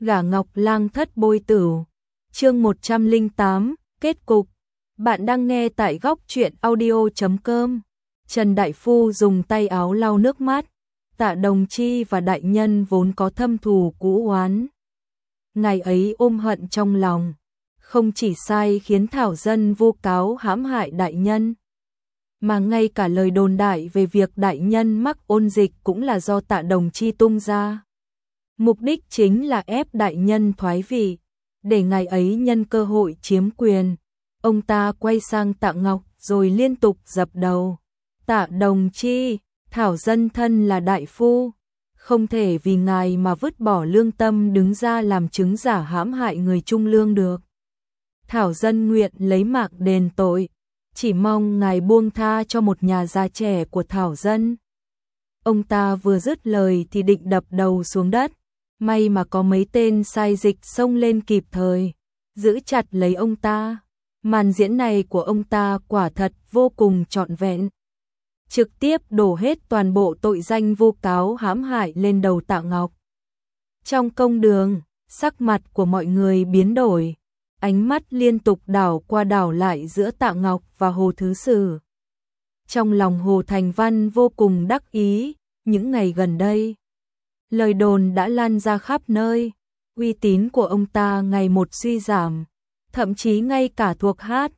Gả Ngọc Lang thất bôi tửu. Chương 108, kết cục. Bạn đang nghe tại góc truyện audio.com. Trần Đại Phu dùng tay áo lau nước mắt. Tạ Đồng Chi và đại nhân vốn có thâm thù cũ oán. Ngày ấy ôm hận trong lòng, không chỉ sai khiến Thảo Dân vu cáo hãm hại đại nhân, mà ngay cả lời đồn đại về việc đại nhân mắc ôn dịch cũng là do Tạ Đồng Chi tung ra. Mục đích chính là ép đại nhân thoái vị, để ngày ấy nhân cơ hội chiếm quyền. Ông ta quay sang Tạ Ngọc rồi liên tục dập đầu. Tạ Đồng Chi, Thảo Dân thân là đại phu, không thể vì ngài mà vứt bỏ lương tâm đứng ra làm chứng giả hãm hại người trung lương được. Thảo Dân nguyện lấy mạng đền tội, chỉ mong ngài buông tha cho một nhà già trẻ của Thảo Dân. Ông ta vừa dứt lời thì định đập đầu xuống đất, may mà có mấy tên sai dịch xông lên kịp thời, giữ chặt lấy ông ta. Màn diễn này của ông ta quả thật vô cùng trọn vẹn, trực tiếp đổ hết toàn bộ tội danh vu cáo hãm hại lên đầu Tạ Ngọc. Trong công đường, sắc mặt của mọi người biến đổi, ánh mắt liên tục đảo qua đảo lại giữa Tạ Ngọc và Hồ Thứ Sử. Trong lòng Hồ Thành Văn vô cùng đắc ý, những ngày gần đây, lời đồn đã lan ra khắp nơi, uy tín của ông ta ngày một suy giảm, thậm chí ngay cả thuộc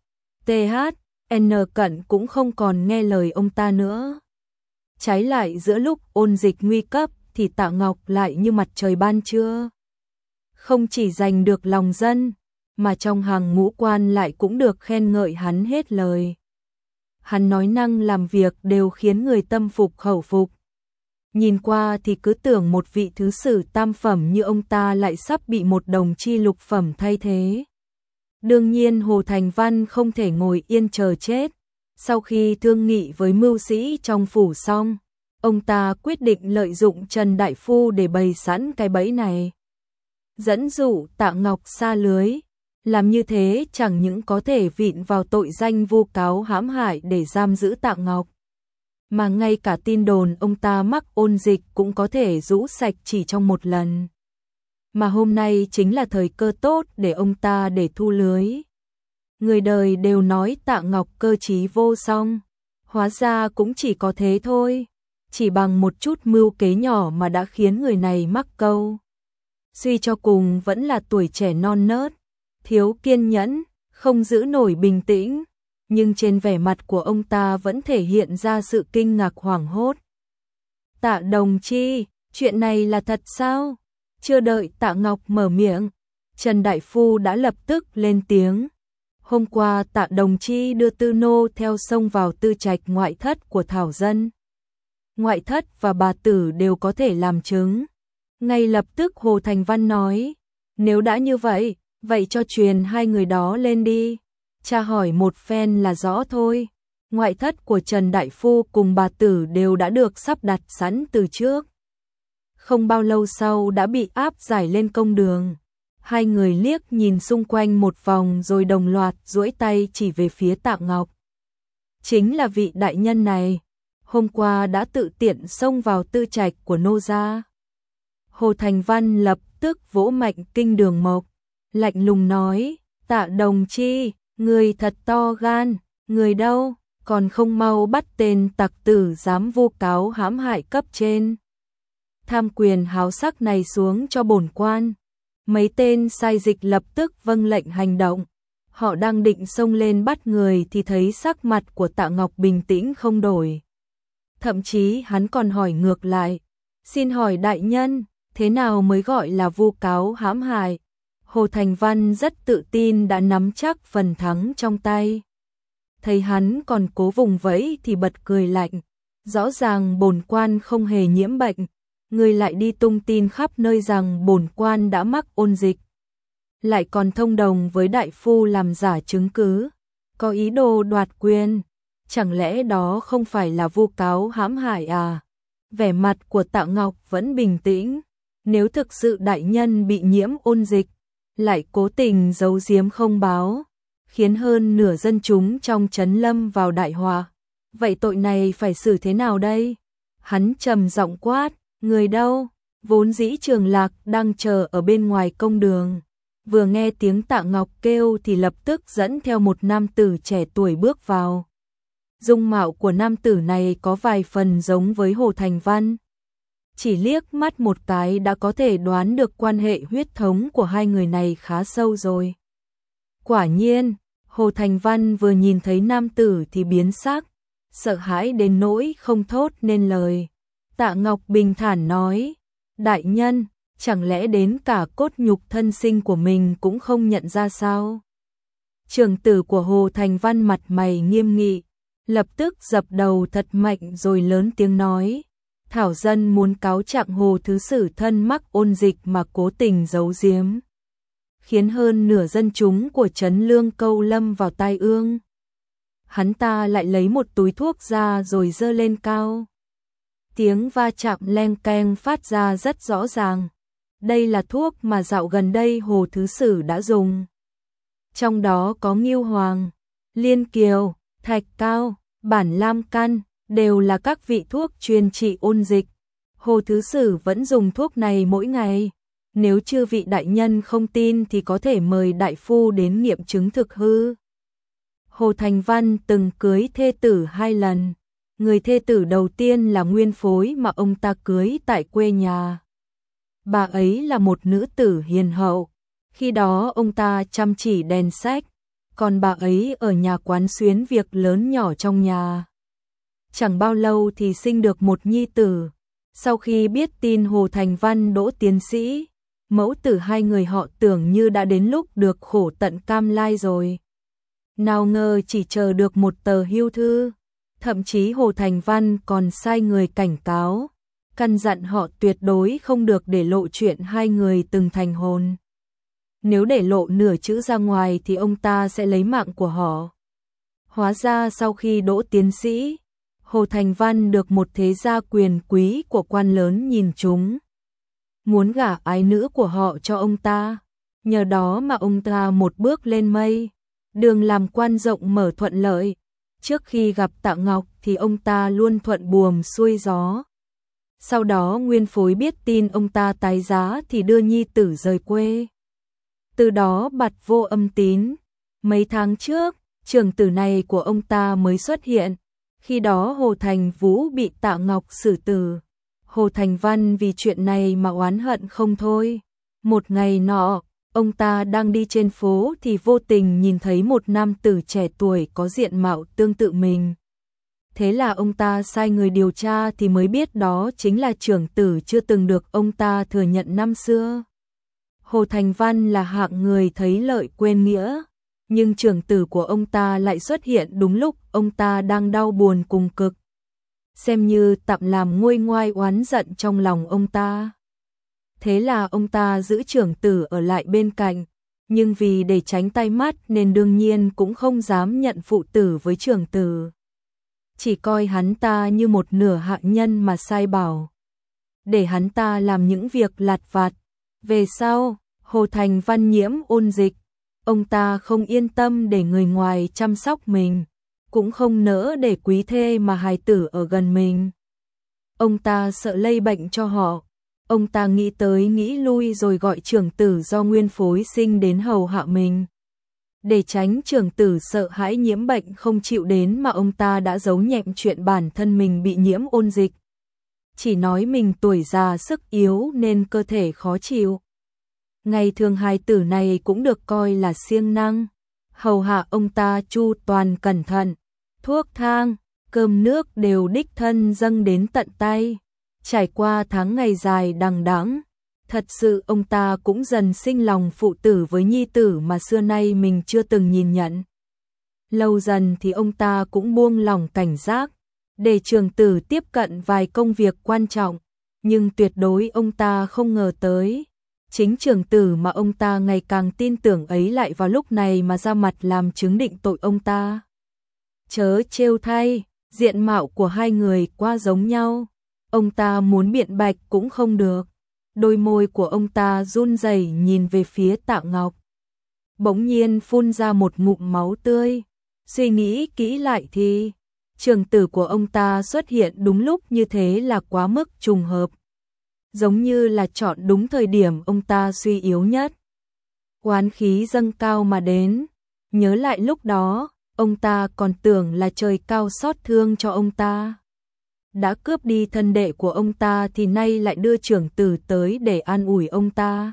THN cận cũng không còn nghe lời ông ta nữa. Trái lại giữa lúc ôn dịch nguy cấp thì Tạ Ngọc lại như mặt trời ban trưa. Không chỉ giành được lòng dân, mà trong hàng ngũ quan lại cũng được khen ngợi hắn hết lời. Hắn nói năng làm việc đều khiến người tâm phục khẩu phục. Nhìn qua thì cứ tưởng một vị thứ sử tam phẩm như ông ta lại sắp bị một đồng chi lục phẩm thay thế. Đương nhiên Hồ Thành Văn không thể ngồi yên chờ chết. Sau khi thương nghị với mưu sĩ trong phủ xong, ông ta quyết định lợi dụng Trần Đại Phu để bày sẵn cái bẫy này, dẫn dụ Tạ Ngọc sa lưới. Làm như thế chẳng những có thể vịn vào tội danh vu cáo hãm hại để giam giữ Tạ Ngọc, mà ngay cả tin đồn ông ta mắc ôn dịch cũng có thể rũ sạch chỉ trong một lần. Mà hôm nay chính là thời cơ tốt để ông ta để thu lưới. Người đời đều nói Tạ Ngọc cơ trí vô song, hóa ra cũng chỉ có thế thôi, chỉ bằng một chút mưu kế nhỏ mà đã khiến người này mắc câu. Suy cho cùng vẫn là tuổi trẻ non nớt, thiếu kiên nhẫn, không giữ nổi bình tĩnh, nhưng trên vẻ mặt của ông ta vẫn thể hiện ra sự kinh ngạc hoảng hốt. Tạ Đồng Chi, chuyện này là thật sao? Chưa đợi Tạ Ngọc mở miệng, Trần Đại Phu đã lập tức lên tiếng. Hôm qua Tạ Đồng Chi đưa Tư Nô theo sông vào tư trạch ngoại thất của Thảo Dân. Ngoại thất và bà tử đều có thể làm chứng. Ngay lập tức Hồ Thành Văn nói, nếu đã như vậy, vậy cho truyền hai người đó lên đi. Tra hỏi một phen là rõ thôi. Ngoại thất của Trần Đại Phu cùng bà tử đều đã được sắp đặt sẵn từ trước. Không bao lâu sau đã bị áp giải lên công đường. Hai người liếc nhìn xung quanh một vòng rồi đồng loạt duỗi tay chỉ về phía Tạ Ngọc. Chính là vị đại nhân này, hôm qua đã tự tiện xông vào tư trạch của nô gia. Hồ Thành Văn lập tức vỗ mạnh kinh đường mộc, lạnh lùng nói, Tạ Đồng Chi, người thật to gan, người đâu, còn không mau bắt tên tặc tử dám vu cáo hãm hại cấp trên. Tham quyền háo sắc này xuống cho bổn quan. Mấy tên sai dịch lập tức vâng lệnh hành động. Họ đang định xông lên bắt người thì thấy sắc mặt của Tạ Ngọc bình tĩnh không đổi. Thậm chí hắn còn hỏi ngược lại, xin hỏi đại nhân, thế nào mới gọi là vu cáo hãm hại? Hồ Thành Văn rất tự tin đã nắm chắc phần thắng trong tay. Thấy hắn còn cố vùng vẫy thì bật cười lạnh. Rõ ràng bổn quan không hề nhiễm bệnh, người lại đi tung tin khắp nơi rằng bổn quan đã mắc ôn dịch. Lại còn thông đồng với đại phu làm giả chứng cứ, có ý đồ đoạt quyền. Chẳng lẽ đó không phải là vu cáo hãm hại à? Vẻ mặt của Tạ Ngọc vẫn bình tĩnh. Nếu thực sự đại nhân bị nhiễm ôn dịch, lại cố tình giấu giếm không báo, khiến hơn nửa dân chúng trong trấn lâm vào đại họa, vậy tội này phải xử thế nào đây? Hắn trầm giọng quát, người đâu? Vốn dĩ Trường Lạc đang chờ ở bên ngoài công đường, vừa nghe tiếng Tạ Ngọc kêu thì lập tức dẫn theo một nam tử trẻ tuổi bước vào. Dung mạo của nam tử này có vài phần giống với Hồ Thành Văn. Chỉ liếc mắt một cái đã có thể đoán được quan hệ huyết thống của hai người này khá sâu rồi. Quả nhiên, Hồ Thành Văn vừa nhìn thấy nam tử thì biến sắc, sợ hãi đến nỗi không thốt nên lời. Tạ Ngọc bình thản nói, đại nhân, chẳng lẽ đến cả cốt nhục thân sinh của mình cũng không nhận ra sao? Trưởng tử của Hồ Thành Văn mặt mày nghiêm nghị, lập tức dập đầu thật mạnh rồi lớn tiếng nói, thảo dân muốn cáo trạng Hồ Thứ Sử thân mắc ôn dịch mà cố tình giấu giếm, khiến hơn nửa dân chúng của trấn Lương Câu lâm vào tai ương. Hắn ta lại lấy một túi thuốc ra rồi giơ lên cao. Tiếng va chạm leng keng phát ra rất rõ ràng. Đây là thuốc mà dạo gần đây Hồ Thứ Sử đã dùng. Trong đó có Ngưu Hoàng, Liên Kiều, Thạch Cao, Bản Lam Căn, đều là các vị thuốc chuyên trị ôn dịch. Hồ Thứ Sử vẫn dùng thuốc này mỗi ngày. Nếu chư vị đại nhân không tin thì có thể mời đại phu đến nghiệm chứng thực hư. Hồ Thành Văn từng cưới thê tử 2 lần. Người thê tử đầu tiên là nguyên phối mà ông ta cưới tại quê nhà. Bà ấy là một nữ tử hiền hậu. Khi đó ông ta chăm chỉ đèn sách, còn bà ấy ở nhà quán xuyến việc lớn nhỏ trong nhà. Chẳng bao lâu thì sinh được một nhi tử. Sau khi biết tin Hồ Thành Văn đỗ tiến sĩ, mẫu tử hai người họ tưởng như đã đến lúc được khổ tận cam lai rồi. Nào ngờ chỉ chờ được một tờ hưu thư. Thậm chí Hồ Thành Văn còn sai người cảnh cáo, căn dặn họ tuyệt đối không được để lộ chuyện hai người từng thành hôn. Nếu để lộ nửa chữ ra ngoài thì ông ta sẽ lấy mạng của họ. Hóa ra sau khi đỗ tiến sĩ, Hồ Thành Văn được một thế gia quyền quý của quan lớn nhìn trúng, muốn gả ái nữ của họ cho ông ta. Nhờ đó mà ông ta một bước lên mây, đường làm quan rộng mở thuận lợi. Trước khi gặp Tạ Ngọc thì ông ta luôn thuận buồm xuôi gió. Sau đó nguyên phối biết tin ông ta tái giá thì đưa nhi tử rời quê. Từ đó bặt vô âm tín. Mấy tháng trước, trưởng tử này của ông ta mới xuất hiện. Khi đó Hồ Thành Vũ bị Tạ Ngọc xử tử. Hồ Thành Văn vì chuyện này mà oán hận không thôi. Một ngày nọ, ông ta đang đi trên phố thì vô tình nhìn thấy một nam tử trẻ tuổi có diện mạo tương tự mình. Thế là ông ta sai người điều tra thì mới biết đó chính là trưởng tử chưa từng được ông ta thừa nhận năm xưa. Hồ Thành Văn là hạng người thấy lợi quên nghĩa, nhưng trưởng tử của ông ta lại xuất hiện đúng lúc ông ta đang đau buồn cùng cực. Xem như tạm làm nguôi ngoai oán giận trong lòng ông ta. Thế là ông ta giữ trưởng tử ở lại bên cạnh, nhưng vì để tránh tai mắt nên đương nhiên cũng không dám nhận phụ tử với trưởng tử. Chỉ coi hắn ta như một nửa hạ nhân mà sai bảo, để hắn ta làm những việc lặt vặt. Về sau, Hồ Thành Văn nhiễm ôn dịch, ông ta không yên tâm để người ngoài chăm sóc mình, cũng không nỡ để quý thê mà hài tử ở gần mình. Ông ta sợ lây bệnh cho họ. Ông ta nghĩ tới nghĩ lui rồi gọi trưởng tử do nguyên phối sinh đến hầu hạ mình. Để tránh trưởng tử sợ hãi nhiễm bệnh không chịu đến mà ông ta đã giấu nhẹm chuyện bản thân mình bị nhiễm ôn dịch. Chỉ nói mình tuổi già sức yếu nên cơ thể khó chịu. Ngày thường hài tử này cũng được coi là siêng năng. Hầu hạ ông ta chu toàn cẩn thận. Thuốc thang, cơm nước đều đích thân dâng đến tận tay. Trải qua tháng ngày dài đằng đẵng, thật sự ông ta cũng dần sinh lòng phụ tử với nhi tử mà xưa nay mình chưa từng nhìn nhận. Lâu dần thì ông ta cũng buông lòng cảnh giác, để trưởng tử tiếp cận vài công việc quan trọng, nhưng tuyệt đối ông ta không ngờ tới. Chính trưởng tử mà ông ta ngày càng tin tưởng ấy lại vào lúc này mà ra mặt làm chứng định tội ông ta. Chớ trêu thay, diện mạo của hai người quá giống nhau. Ông ta muốn biện bạch cũng không được. Đôi môi của ông ta run rẩy nhìn về phía Tạ Ngọc. Bỗng nhiên phun ra một ngụm máu tươi. Suy nghĩ kỹ lại thì trưởng tử của ông ta xuất hiện đúng lúc như thế là quá mức trùng hợp. giống như là chọn đúng thời điểm ông ta suy yếu nhất. Oán khí dâng cao mà đến, nhớ lại lúc đó, ông ta còn tưởng là trời cao xót thương cho ông ta. Đã cướp đi thân đệ của ông ta thì nay lại đưa trưởng tử tới để an ủi ông ta.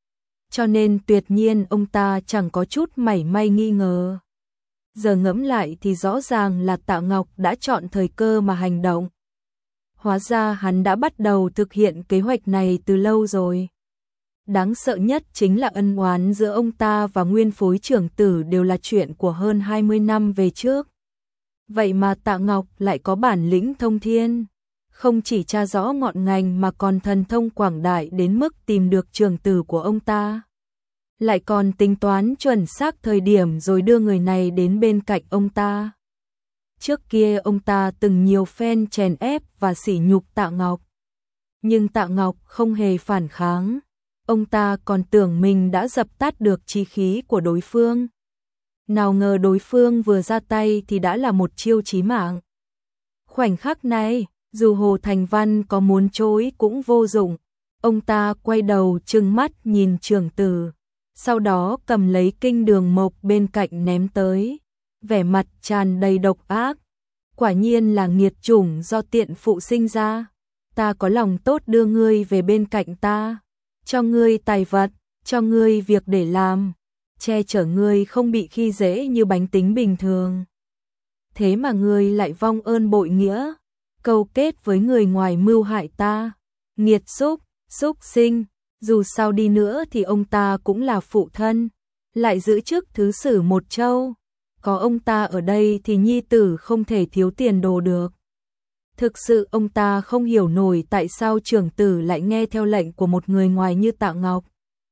Cho nên tuyệt nhiên ông ta chẳng có chút mảy may nghi ngờ. Giờ ngẫm lại thì rõ ràng là Tạ Ngọc đã chọn thời cơ mà hành động. Hóa ra hắn đã bắt đầu thực hiện kế hoạch này từ lâu rồi. Đáng sợ nhất chính là ân oán giữa ông ta và nguyên phối trưởng tử đều là chuyện của hơn 20 năm về trước. Vậy mà Tạ Ngọc lại có bản lĩnh thông thiên, không chỉ tra rõ ngọn ngành mà còn thần thông quảng đại đến mức tìm được trưởng tử của ông ta. Lại còn tính toán chuẩn xác thời điểm rồi đưa người này đến bên cạnh ông ta. Trước kia ông ta từng nhiều phen chèn ép và sỉ nhục Tạ Ngọc. Nhưng Tạ Ngọc không hề phản kháng. Ông ta còn tưởng mình đã dập tắt được chí khí của đối phương. Nào ngờ đối phương vừa ra tay thì đã là một chiêu chí mạng. Khoảnh khắc này, dù Hồ Thành Văn có muốn chối cũng vô dụng. Ông ta quay đầu trừng mắt nhìn trưởng tử, sau đó cầm lấy kinh đường mộc bên cạnh ném tới, vẻ mặt tràn đầy độc ác. Quả nhiên là nghiệt chủng do tiện phụ sinh ra. Ta có lòng tốt đưa ngươi về bên cạnh ta, cho ngươi tài vật, cho ngươi việc để làm, che chở ngươi không bị khi dễ như bánh tính bình thường. Thế mà ngươi lại vong ơn bội nghĩa, câu kết với người ngoài mưu hại ta. Nghiệt xúc sinh, dù sao đi nữa thì ông ta cũng là phụ thân, lại giữ chức thứ sử một châu. Có ông ta ở đây thì nhi tử không thể thiếu tiền đồ được. Thực sự ông ta không hiểu nổi tại sao trưởng tử lại nghe theo lệnh của một người ngoài như Tạ Ngọc.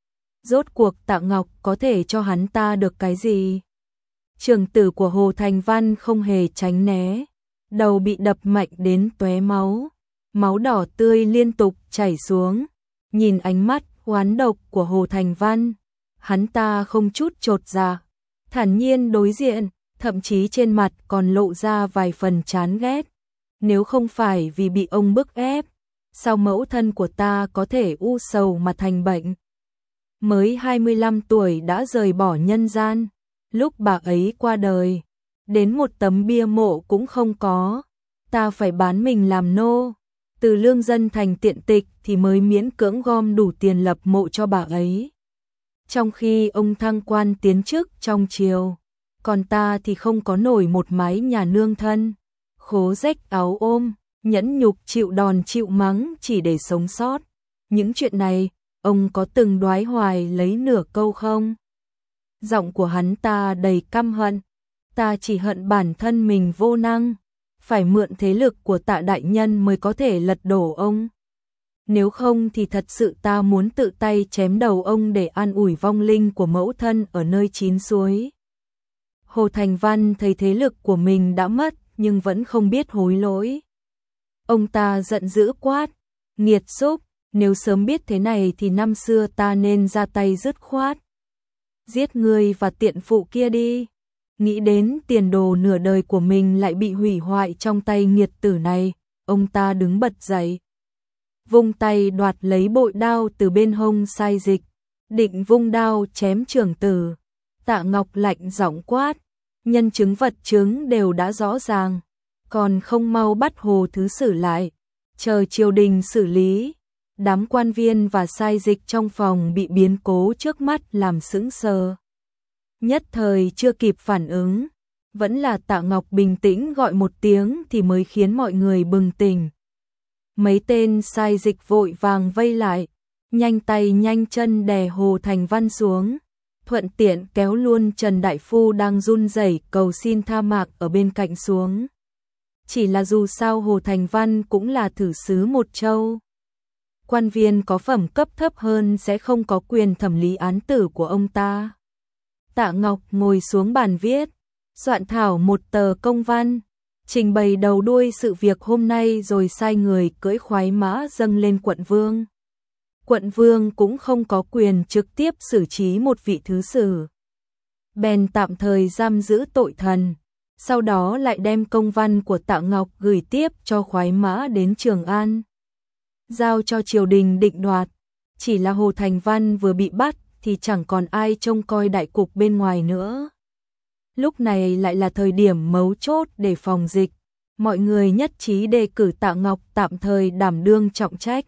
Rốt cuộc Tạ Ngọc có thể cho hắn ta được cái gì? Trưởng tử của Hồ Thành Văn không hề tránh né, đầu bị đập mạnh đến tóe máu, máu đỏ tươi liên tục chảy xuống. Nhìn ánh mắt oán độc của Hồ Thành Văn, hắn ta không chút chột dạ, thản nhiên đối diện, thậm chí trên mặt còn lộ ra vài phần chán ghét. Nếu không phải vì bị ông bức ép, sao mẫu thân của ta có thể u sầu mà thành bệnh? Mới 25 tuổi đã rời bỏ nhân gian, lúc bà ấy qua đời, đến một tấm bia mộ cũng không có, ta phải bán mình làm nô, từ lương dân thành tiện tịch thì mới miễn cưỡng gom đủ tiền lập mộ cho bà ấy. Trong khi ông thăng quan tiến chức trong triều, còn ta thì không có nổi một mái nhà nương thân, khố rách áo ôm, nhẫn nhục chịu đòn chịu mắng chỉ để sống sót. Những chuyện này, ông có từng đoái hoài lấy nửa câu không? Giọng của hắn ta đầy căm hận, ta chỉ hận bản thân mình vô năng, phải mượn thế lực của Tạ đại nhân mới có thể lật đổ ông. Nếu không thì thật sự ta muốn tự tay chém đầu ông để an ủi vong linh của mẫu thân ở nơi chín suối. Hồ Thành Văn thấy thế lực của mình đã mất nhưng vẫn không biết hối lỗi. Ông ta giận dữ quát, nghiệt xúc, nếu sớm biết thế này thì năm xưa ta nên ra tay dứt khoát. Giết ngươi và tiện phụ kia đi. Nghĩ đến tiền đồ nửa đời của mình lại bị hủy hoại trong tay nghiệt tử này, ông ta đứng bật dậy. Vung tay đoạt lấy bội đao từ bên hông Sai Dịch, định vung đao chém trưởng tử. Tạ Ngọc lạnh giọng quát, nhân chứng vật chứng đều đã rõ ràng, còn không mau bắt Hồ thứ sử lại, chờ triều đình xử lý. Đám quan viên và Sai Dịch trong phòng bị biến cố trước mắt làm sững sờ. Nhất thời chưa kịp phản ứng, vẫn là Tạ Ngọc bình tĩnh gọi một tiếng thì mới khiến mọi người bừng tỉnh. Mấy tên Sai Dịch vội vàng vây lại, nhanh tay nhanh chân đè Hồ Thành Văn xuống, thuận tiện kéo luôn Trần Đại Phu đang run rẩy cầu xin tha mạng ở bên cạnh xuống. Chỉ là dù sao Hồ Thành Văn cũng là thử sứ một châu. Quan viên có phẩm cấp thấp hơn sẽ không có quyền thẩm lý án tử của ông ta. Tạ Ngọc ngồi xuống bàn viết, soạn thảo một tờ công văn, trình bày đầu đuôi sự việc hôm nay rồi sai người cưỡi khoái mã dâng lên quận vương. Quận vương cũng không có quyền trực tiếp xử trí một vị thứ sử, bèn tạm thời giam giữ tội thần, sau đó lại đem công văn của Tạ Ngọc gửi tiếp cho khoái mã đến Trường An. giao cho triều đình định đoạt. Chỉ là Hồ Thành Văn vừa bị bắt thì chẳng còn ai trông coi đại cục bên ngoài nữa. Lúc này lại là thời điểm mấu chốt để phòng dịch. Mọi người nhất trí đề cử Tạ Ngọc tạm thời đảm đương trọng trách.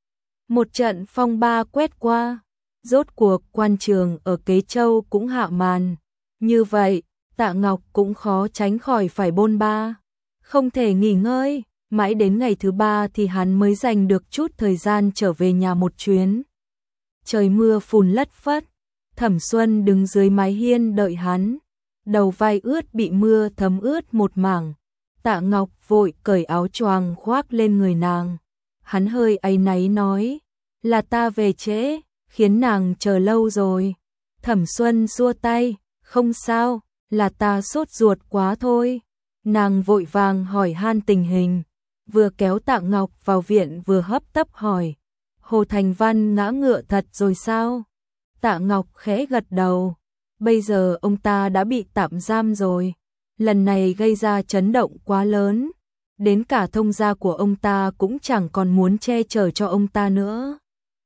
Một trận phong ba quét qua, rốt cuộc quan trường ở Kế Châu cũng hạ màn. Như vậy, Tạ Ngọc cũng khó tránh khỏi phải bôn ba, không thể nghỉ ngơi. Mãi đến ngày thứ 3 thì hắn mới dành được chút thời gian trở về nhà một chuyến. Trời mưa phùn lất phất, Thẩm Xuân đứng dưới mái hiên đợi hắn, đầu vai ướt bị mưa thấm ướt một mảng. Tạ Ngọc vội cởi áo choàng khoác lên người nàng. Hắn hơi áy náy nói, là ta về trễ, khiến nàng chờ lâu rồi. Thẩm Xuân xua tay, không sao, là ta sốt ruột quá thôi. Nàng vội vàng hỏi han tình hình, vừa kéo Tạ Ngọc vào viện vừa hấp tấp hỏi, Hồ Thành Văn ngã ngựa thật rồi sao? Tạ Ngọc khẽ gật đầu, bây giờ ông ta đã bị tạm giam rồi. Lần này gây ra chấn động quá lớn, đến cả thông gia của ông ta cũng chẳng còn muốn che chở cho ông ta nữa.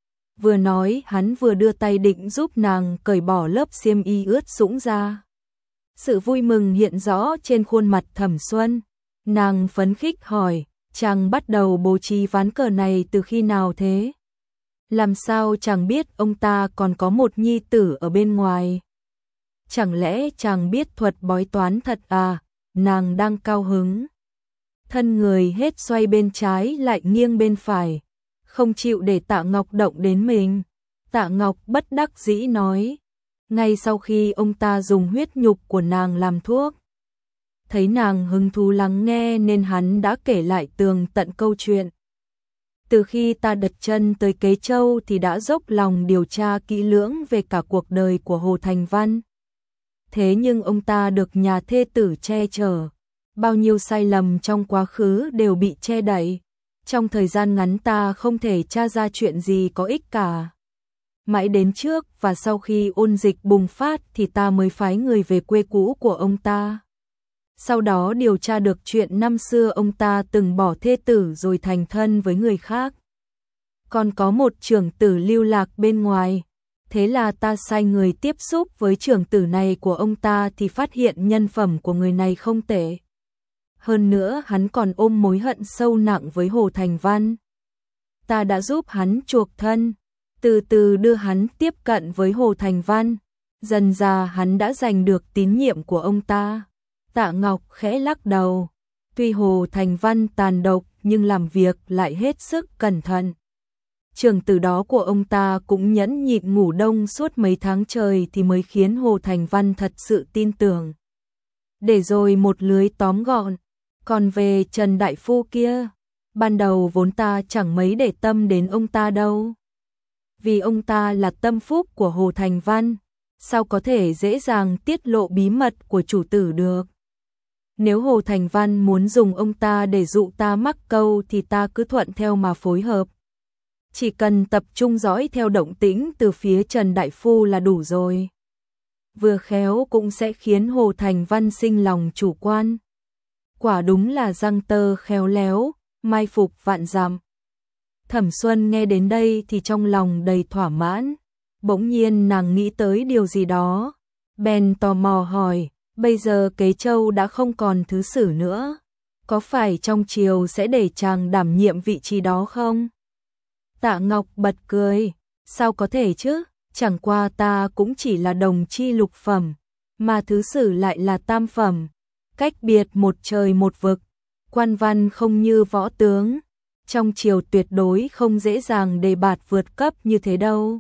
Vừa nói hắn vừa đưa tay định giúp nàng cởi bỏ lớp xiêm y ướt sũng ra. Sự vui mừng hiện rõ trên khuôn mặt Thẩm Xuân. Nàng phấn khích hỏi, chàng bắt đầu bố trí ván cờ này từ khi nào thế? Làm sao chàng biết ông ta còn có một nhi tử ở bên ngoài? Chẳng lẽ chàng biết thuật bói toán thật à? Nàng đang cao hứng. Thân người hết xoay bên trái lại nghiêng bên phải, không chịu để Tạ Ngọc động đến mình. Tạ Ngọc bất đắc dĩ nói, ngay sau khi ông ta dùng huyết nhục của nàng làm thuốc. Thấy nàng hứng thú lắng nghe nên hắn đã kể lại tường tận câu chuyện. Từ khi ta đặt chân tới Kế Châu thì đã dốc lòng điều tra kỹ lưỡng về cả cuộc đời của Hồ Thành Văn. Thế nhưng ông ta được nhà thê tử che chở, bao nhiêu sai lầm trong quá khứ đều bị che đậy. Trong thời gian ngắn ta không thể tra ra chuyện gì có ích cả. Mãi đến trước và sau khi ôn dịch bùng phát thì ta mới phái người về quê cũ của ông ta. Sau đó điều tra được chuyện năm xưa ông ta từng bỏ thê tử rồi thành thân với người khác. Còn có một trưởng tử lưu lạc bên ngoài. Thế là ta sai người tiếp xúc với trưởng tử này của ông ta thì phát hiện nhân phẩm của người này không tệ. Hơn nữa hắn còn ôm mối hận sâu nặng với Hồ Thành Văn. Ta đã giúp hắn chuộc thân, từ từ đưa hắn tiếp cận với Hồ Thành Văn. Dần dà hắn đã giành được tín nhiệm của ông ta. Tạ Ngọc khẽ lắc đầu. Tuy Hồ Thành Văn tàn độc nhưng làm việc lại hết sức cẩn thận. Trưởng tử đó của ông ta cũng nhẫn nhịn ngủ đông suốt mấy tháng trời thì mới khiến Hồ Thành Văn thật sự tin tưởng. Để rồi một lưới tóm gọn. Còn về Trần Đại Phu kia, ban đầu vốn ta chẳng mấy để tâm đến ông ta đâu. Vì ông ta là tâm phúc của Hồ Thành Văn, sao có thể dễ dàng tiết lộ bí mật của chủ tử được. Nếu Hồ Thành Văn muốn dùng ông ta để dụ ta mắc câu thì ta cứ thuận theo mà phối hợp. Chỉ cần tập trung dõi theo động tĩnh từ phía Trần Đại Phu là đủ rồi. Vừa khéo cũng sẽ khiến Hồ Thành Văn sinh lòng chủ quan. Quả đúng là răng tơ khéo léo, mai phục vạn dặm. Thẩm Xuân nghe đến đây thì trong lòng đầy thỏa mãn. Bỗng nhiên nàng nghĩ tới điều gì đó. Bèn tò mò hỏi, bây giờ Kế Châu đã không còn thứ sử nữa. Có phải trong triều sẽ để chàng đảm nhiệm vị trí đó không? Tạ Ngọc bật cười, sao có thể chứ? Chẳng qua ta cũng chỉ là đồng chi lục phẩm, mà thứ sử lại là tam phẩm. Cách biệt một trời một vực, quan văn không như võ tướng, trong triều tuyệt đối không dễ dàng đề bạt vượt cấp như thế đâu.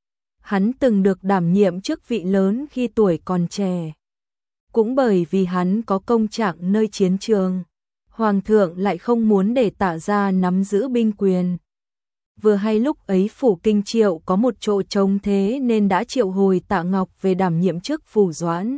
Hắn từng được đảm nhiệm chức vị lớn khi tuổi còn trẻ. Cũng bởi vì hắn có công trạng nơi chiến trường, Hoàng thượng lại không muốn để Tạ gia nắm giữ binh quyền. Vừa hay lúc ấy phủ Kinh Triệu có một chỗ trống thế nên đã triệu hồi Tạ Ngọc về đảm nhiệm chức phủ doãn.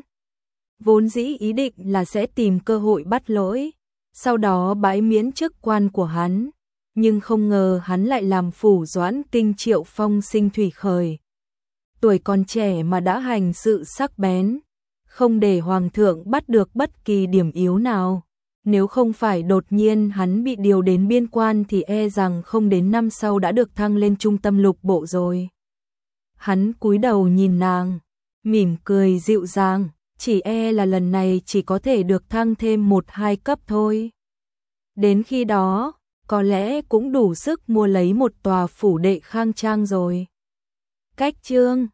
Vốn dĩ ý định là sẽ tìm cơ hội bắt lỗi, sau đó bãi miễn chức quan của hắn, nhưng không ngờ hắn lại làm phủ doãn Kinh Triệu phong sinh thủy khởi. Tuổi còn trẻ mà đã hành sự sắc bén, không để Hoàng thượng bắt được bất kỳ điểm yếu nào. Nếu không phải đột nhiên hắn bị điều đến biên quan thì e rằng không đến năm sau đã được thăng lên trung tâm lục bộ rồi. Hắn cúi đầu nhìn nàng, mỉm cười dịu dàng, chỉ e là lần này chỉ có thể được thăng thêm 1-2 cấp thôi. Đến khi đó, có lẽ cũng đủ sức mua lấy một tòa phủ đệ khang trang rồi. Cách chương